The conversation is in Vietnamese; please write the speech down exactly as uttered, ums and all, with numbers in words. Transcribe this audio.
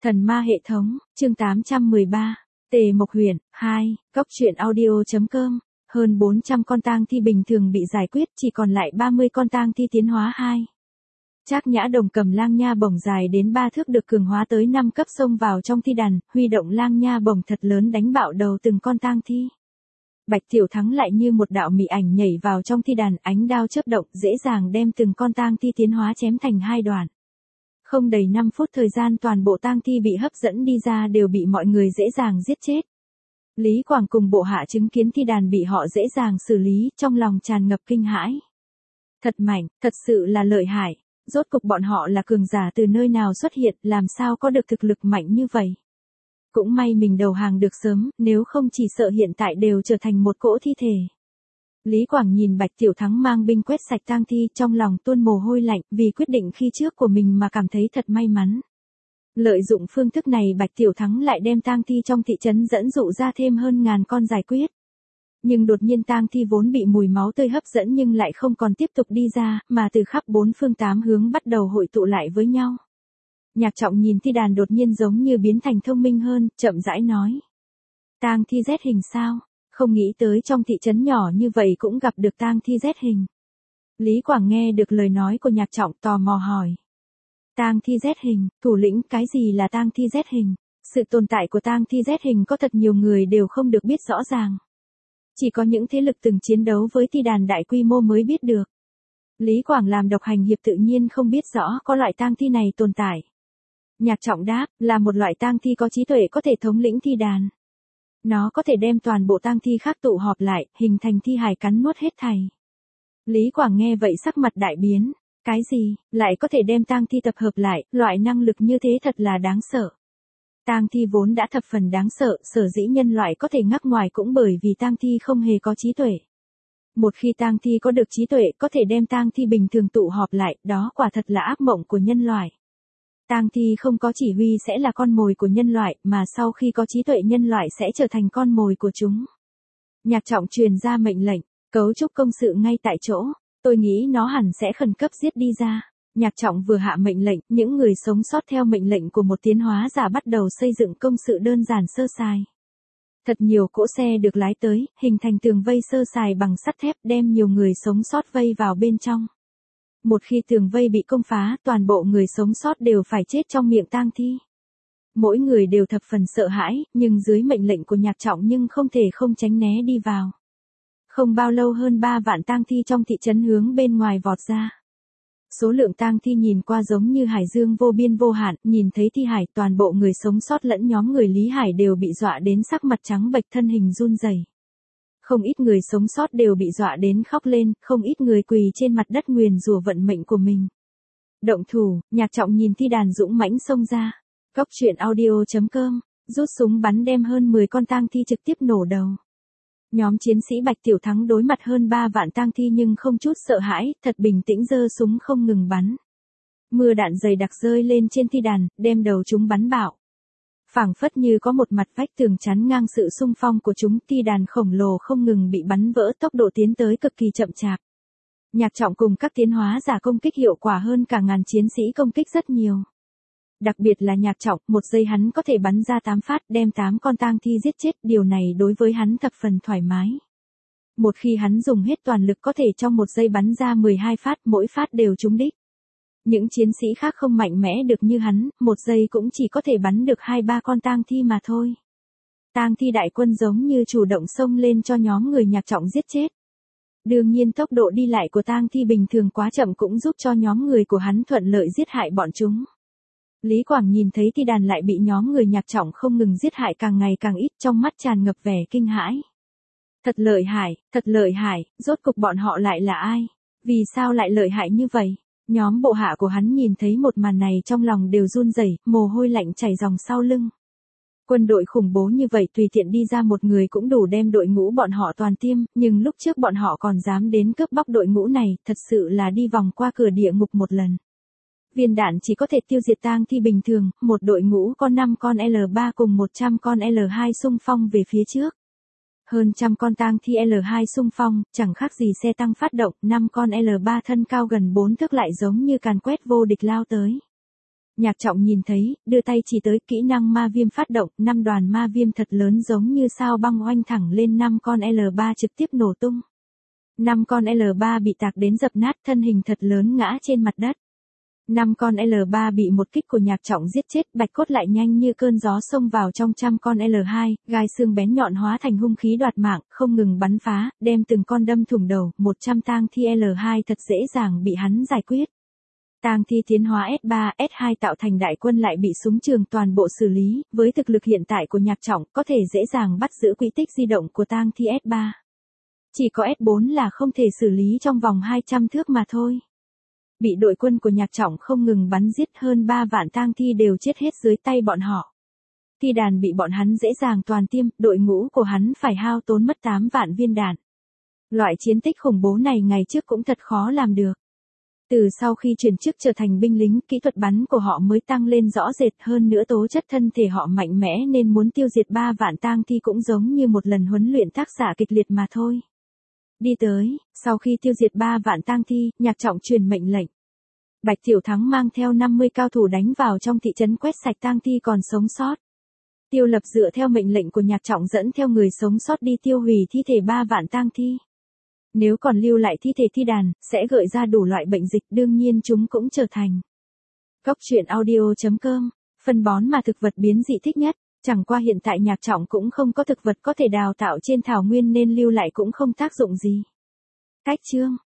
Thần ma hệ thống, chương tám trăm mười ba, Tề Mộc Huyền, hai, Cốc truyện audio.com, hơn bốn trăm con tang thi bình thường bị giải quyết, chỉ còn lại ba mươi con tang thi tiến hóa hai. Trác Nhã Đồng cầm lang nha bổng dài đến ba thước được cường hóa tới năm cấp xông vào trong thi đàn, huy động lang nha bổng thật lớn đánh bạo đầu từng con tang thi. Bạch Tiểu Thắng lại như một đạo mị ảnh nhảy vào trong thi đàn, ánh đao chớp động, dễ dàng đem từng con tang thi tiến hóa chém thành hai đoạn. Không đầy năm phút thời gian toàn bộ tang thi bị hấp dẫn đi ra đều bị mọi người dễ dàng giết chết. Lý Quảng cùng bộ hạ chứng kiến thi đàn bị họ dễ dàng xử lý, trong lòng tràn ngập kinh hãi. Thật mạnh, thật sự là lợi hại, rốt cục bọn họ là cường giả từ nơi nào xuất hiện, làm sao có được thực lực mạnh như vậy. Cũng may mình đầu hàng được sớm, nếu không chỉ sợ hiện tại đều trở thành một cỗ thi thể. Lý Quảng nhìn Bạch Tiểu Thắng mang binh quét sạch tang thi, trong lòng tuôn mồ hôi lạnh, vì quyết định khi trước của mình mà cảm thấy thật may mắn. Lợi dụng phương thức này Bạch Tiểu Thắng lại đem tang thi trong thị trấn dẫn dụ ra thêm hơn ngàn con giải quyết. Nhưng đột nhiên tang thi vốn bị mùi máu tươi hấp dẫn nhưng lại không còn tiếp tục đi ra, mà từ khắp bốn phương tám hướng bắt đầu hội tụ lại với nhau. Nhạc Trọng nhìn thi đàn đột nhiên giống như biến thành thông minh hơn, chậm rãi nói. Tang thi Z hình sao? Không nghĩ tới trong thị trấn nhỏ như vậy cũng gặp được tang thi Z hình. Lý Quảng nghe được lời nói của Nhạc Trọng tò mò hỏi. Tang thi Z hình, thủ lĩnh, cái gì là tang thi Z hình? Sự tồn tại của tang thi Z hình có thật nhiều người đều không được biết rõ ràng. Chỉ có những thế lực từng chiến đấu với thi đàn đại quy mô mới biết được. Lý Quảng làm độc hành hiệp tự nhiên không biết rõ có loại tang thi này tồn tại. Nhạc Trọng đáp, là một loại tang thi có trí tuệ có thể thống lĩnh thi đàn. Nó có thể đem toàn bộ tang thi khác tụ họp lại, hình thành thi hài cắn nuốt hết thảy. Lý Quảng nghe vậy sắc mặt đại biến, cái gì, lại có thể đem tang thi tập hợp lại, loại năng lực như thế thật là đáng sợ. Tang thi vốn đã thập phần đáng sợ, sở dĩ nhân loại có thể ngắc ngoài cũng bởi vì tang thi không hề có trí tuệ. Một khi tang thi có được trí tuệ, có thể đem tang thi bình thường tụ họp lại, đó quả thật là ác mộng của nhân loại. Tang thi không có chỉ huy sẽ là con mồi của nhân loại, mà sau khi có trí tuệ nhân loại sẽ trở thành con mồi của chúng. Nhạc Trọng truyền ra mệnh lệnh, cấu trúc công sự ngay tại chỗ, tôi nghĩ nó hẳn sẽ khẩn cấp giết đi ra. Nhạc Trọng vừa hạ mệnh lệnh, những người sống sót theo mệnh lệnh của một tiến hóa giả bắt đầu xây dựng công sự đơn giản sơ sài. Thật nhiều cỗ xe được lái tới, hình thành tường vây sơ sài bằng sắt thép đem nhiều người sống sót vây vào bên trong. Một khi tường vây bị công phá, toàn bộ người sống sót đều phải chết trong miệng tang thi. Mỗi người đều thập phần sợ hãi, nhưng dưới mệnh lệnh của Nhạc Trọng nhưng không thể không tránh né đi vào. Không bao lâu hơn ba vạn tang thi trong thị trấn hướng bên ngoài vọt ra. Số lượng tang thi nhìn qua giống như hải dương vô biên vô hạn, nhìn thấy thi hải toàn bộ người sống sót lẫn nhóm người Lý Hải đều bị dọa đến sắc mặt trắng bệch, thân hình run rẩy. Không ít người sống sót đều bị dọa đến khóc lên, không ít người quỳ trên mặt đất nguyền rủa vận mệnh của mình. Động thủ, Nhạc Trọng nhìn thi đàn dũng mãnh xông ra. Cốc truyện audio.com, rút súng bắn đem hơn mười con tang thi trực tiếp nổ đầu. Nhóm chiến sĩ Bạch Tiểu Thắng đối mặt hơn ba vạn tang thi nhưng không chút sợ hãi, thật bình tĩnh giơ súng không ngừng bắn. Mưa đạn dày đặc rơi lên trên thi đàn, đem đầu chúng bắn bạo. Phảng phất như có một mặt vách tường chắn ngang sự xung phong của chúng, thi đàn khổng lồ không ngừng bị bắn vỡ, tốc độ tiến tới cực kỳ chậm chạp. Nhạc Trọng cùng các tiến hóa giả công kích hiệu quả hơn cả ngàn chiến sĩ công kích rất nhiều. Đặc biệt là Nhạc Trọng, một giây hắn có thể bắn ra tám phát đem tám con tang thi giết chết, điều này đối với hắn thập phần thoải mái. Một khi hắn dùng hết toàn lực có thể trong một giây bắn ra mười hai phát, mỗi phát đều trúng đích. Những chiến sĩ khác không mạnh mẽ được như hắn, một giây cũng chỉ có thể bắn được hai ba con tang thi mà thôi. Tang thi đại quân giống như chủ động xông lên cho nhóm người Nhạc Trọng giết chết. Đương nhiên tốc độ đi lại của tang thi bình thường quá chậm cũng giúp cho nhóm người của hắn thuận lợi giết hại bọn chúng. Lý Quảng nhìn thấy thi đàn lại bị nhóm người Nhạc Trọng không ngừng giết hại càng ngày càng ít, trong mắt tràn ngập vẻ kinh hãi. Thật lợi hại, thật lợi hại, rốt cục bọn họ lại là ai? Vì sao lại lợi hại như vậy? Nhóm bộ hạ của hắn nhìn thấy một màn này trong lòng đều run rẩy, mồ hôi lạnh chảy ròng sau lưng. Quân đội khủng bố như vậy tùy tiện đi ra một người cũng đủ đem đội ngũ bọn họ toàn tiêm, nhưng lúc trước bọn họ còn dám đến cướp bóc đội ngũ này, thật sự là đi vòng qua cửa địa ngục một lần. Viên đạn chỉ có thể tiêu diệt tang thi bình thường, một đội ngũ có năm con L ba cùng một trăm con L hai xung phong về phía trước. Hơn trăm con tang thi L hai xung phong, chẳng khác gì xe tăng phát động, năm con L ba thân cao gần bốn thước lại giống như càn quét vô địch lao tới. Nhạc Trọng nhìn thấy, đưa tay chỉ tới kỹ năng ma viêm phát động, năm đoàn ma viêm thật lớn giống như sao băng oanh thẳng lên năm con L ba trực tiếp nổ tung. năm con L ba bị tạc đến dập nát, thân hình thật lớn ngã trên mặt đất. năm con L ba bị một kích của Nhạc Trọng giết chết, bạch cốt lại nhanh như cơn gió xông vào trong trăm con L hai, gai xương bén nhọn hóa thành hung khí đoạt mạng, không ngừng bắn phá, đem từng con đâm thủng đầu, một trăm tang thi L hai thật dễ dàng bị hắn giải quyết. Tang thi tiến hóa S ba, S hai tạo thành đại quân lại bị súng trường toàn bộ xử lý, với thực lực hiện tại của Nhạc Trọng, có thể dễ dàng bắt giữ quỹ tích di động của tang thi S ba. Chỉ có S bốn là không thể xử lý trong vòng hai trăm thước mà thôi. Bị đội quân của Nhạc Trọng không ngừng bắn giết, hơn ba vạn tang thi đều chết hết dưới tay bọn họ. Thi đàn bị bọn hắn dễ dàng toàn tiêm, đội ngũ của hắn phải hao tốn mất tám vạn viên đạn. Loại chiến tích khủng bố này ngày trước cũng thật khó làm được. Từ sau khi chuyển chức trở thành binh lính, kỹ thuật bắn của họ mới tăng lên rõ rệt, hơn nữa tố chất thân thể họ mạnh mẽ nên muốn tiêu diệt ba vạn tang thi cũng giống như một lần huấn luyện tác xạ kịch liệt mà thôi. Đi tới, sau khi tiêu diệt ba vạn tang thi, Nhạc Trọng truyền mệnh lệnh. Bạch Tiểu Thắng mang theo năm mươi cao thủ đánh vào trong thị trấn quét sạch tang thi còn sống sót. Tiêu Lập dựa theo mệnh lệnh của Nhạc Trọng dẫn theo người sống sót đi tiêu hủy thi thể ba vạn tang thi. Nếu còn lưu lại thi thể thi đàn, sẽ gợi ra đủ loại bệnh dịch, đương nhiên chúng cũng trở thành. Góc truyện audio chấm com, phân bón mà thực vật biến dị thích nhất, chẳng qua hiện tại Nhạc Trọng cũng không có thực vật có thể đào tạo trên thảo nguyên nên lưu lại cũng không tác dụng gì. Cách chương